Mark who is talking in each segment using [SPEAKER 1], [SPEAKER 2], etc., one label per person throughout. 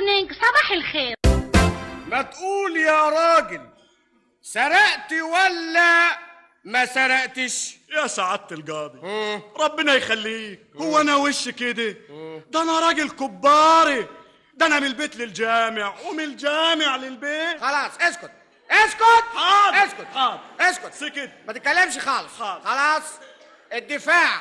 [SPEAKER 1] مورنينج، صباح الخير.
[SPEAKER 2] ما تقول يا راجل، سرقت ولا ما سرقتش؟
[SPEAKER 3] يا سعادة القاضي ربنا يخليك. هو انا وش كده؟ ده انا راجل كباري، ده انا من البيت للجامع ومن الجامع للبيت.
[SPEAKER 2] خلاص اسكت اسكت.
[SPEAKER 3] حاضر
[SPEAKER 2] اسكت
[SPEAKER 3] حاضر
[SPEAKER 2] اسكت،
[SPEAKER 3] سكت.
[SPEAKER 2] ما تتكلمش خالص.
[SPEAKER 3] حاضر.
[SPEAKER 2] خلاص الدفاع.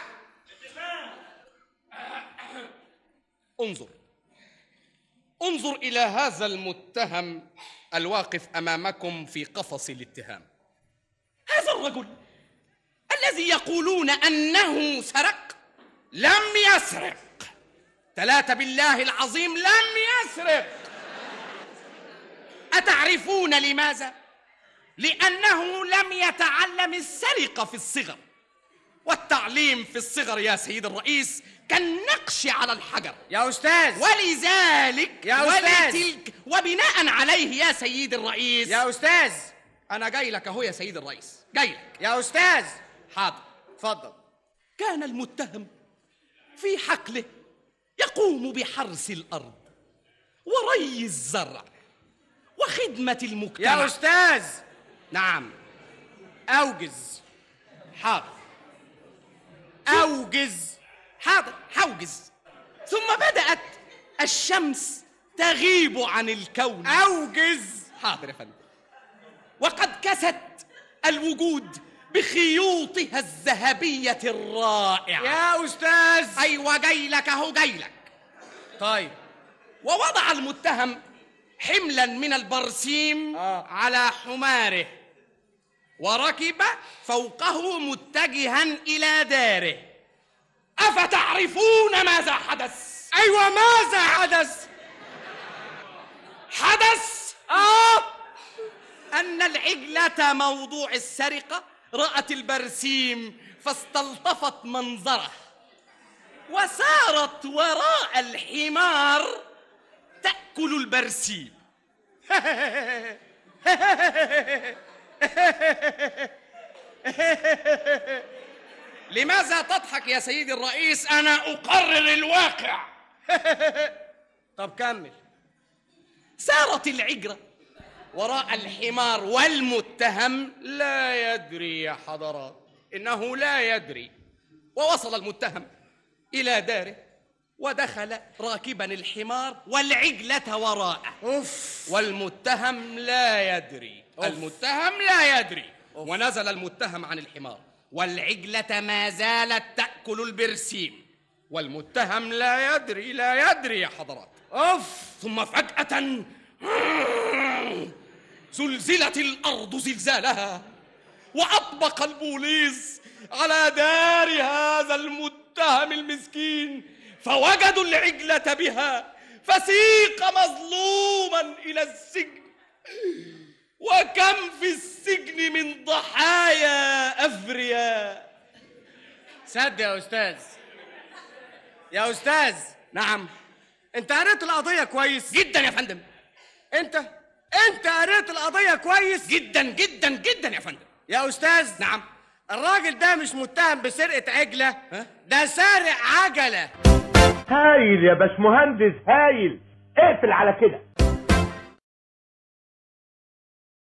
[SPEAKER 4] انظر إلى هذا المتهم الواقف أمامكم في قفص الاتهام. هذا الرجل الذي يقولون أنه سرق لم يسرق. 3 بالله العظيم لم يسرق. أتعرفون لماذا؟ لأنه لم يتعلم السرقة في الصغر، والتعليم في الصغر يا سيد الرئيس كالنقش على الحجر
[SPEAKER 2] يا أستاذ.
[SPEAKER 4] ولذلك
[SPEAKER 2] يا أستاذ.
[SPEAKER 4] ولتلك وبناء عليه يا سيد الرئيس.
[SPEAKER 2] يا أستاذ
[SPEAKER 4] أنا جاي لك أهو يا سيد الرئيس، جاي لك.
[SPEAKER 2] يا أستاذ
[SPEAKER 4] حاضر.
[SPEAKER 2] اتفضل.
[SPEAKER 4] كان المتهم في حقله يقوم بحرث الأرض وري الزرع وخدمة المجتمع.
[SPEAKER 2] يا أستاذ.
[SPEAKER 4] نعم.
[SPEAKER 2] أوجز.
[SPEAKER 4] حاضر.
[SPEAKER 2] أوجز.
[SPEAKER 4] حاضر حوجز. ثم بدأت الشمس تغيب عن الكون.
[SPEAKER 2] أوجز.
[SPEAKER 4] حاضر يا فندم. وقد كست الوجود بخيوطها الذهبية الرائعة.
[SPEAKER 2] يا أستاذ.
[SPEAKER 4] أيوة جاي لك أهو جاي لك.
[SPEAKER 2] طيب.
[SPEAKER 4] ووضع المتهم حملا من البرسيم على حماره وركب فوقه متجها إلى داره. أفتعرفون ماذا حدث؟
[SPEAKER 2] أيوة ماذا حدث؟
[SPEAKER 4] حدث أن العجلة موضوع السرقة رأت البرسيم فاستلطفت منظره وسارت وراء الحمار تأكل البرسيم. لماذا تضحك يا سيدي الرئيس؟ أنا أقرر الواقع.
[SPEAKER 2] طب كمل.
[SPEAKER 4] سارت العجرة وراء الحمار والمتهم لا يدري يا حضرات، إنه لا يدري. ووصل المتهم إلى داره ودخل راكبا الحمار والعجلة وراءه. والمتهم لا يدري. المتهم لا يدري. ونزل المتهم عن الحمار والعجلة ما زالت تأكل البرسيم والمتهم لا يدري. لا يدري يا حضرات. ثم فجأة زلزلت الأرض زلزالها وأطبق البوليس على دار هذا المتهم المسكين فوجدوا العجلة بها فسيق مظلوما إلى السجن. وكم في السجن من ضحايا أفرياء.
[SPEAKER 2] سد يا أستاذ. يا أستاذ.
[SPEAKER 4] نعم.
[SPEAKER 2] أنت قريت القضية كويس؟
[SPEAKER 4] جدا يا فندم.
[SPEAKER 2] أنت قريت القضية كويس؟
[SPEAKER 4] جدا جدا جدا يا فندم.
[SPEAKER 2] يا أستاذ.
[SPEAKER 4] نعم.
[SPEAKER 2] الراجل ده مش متهم بسرقة عجلة، ده سارق عجلة.
[SPEAKER 5] هايل يا باشمهندس هايل. اقفل على كده.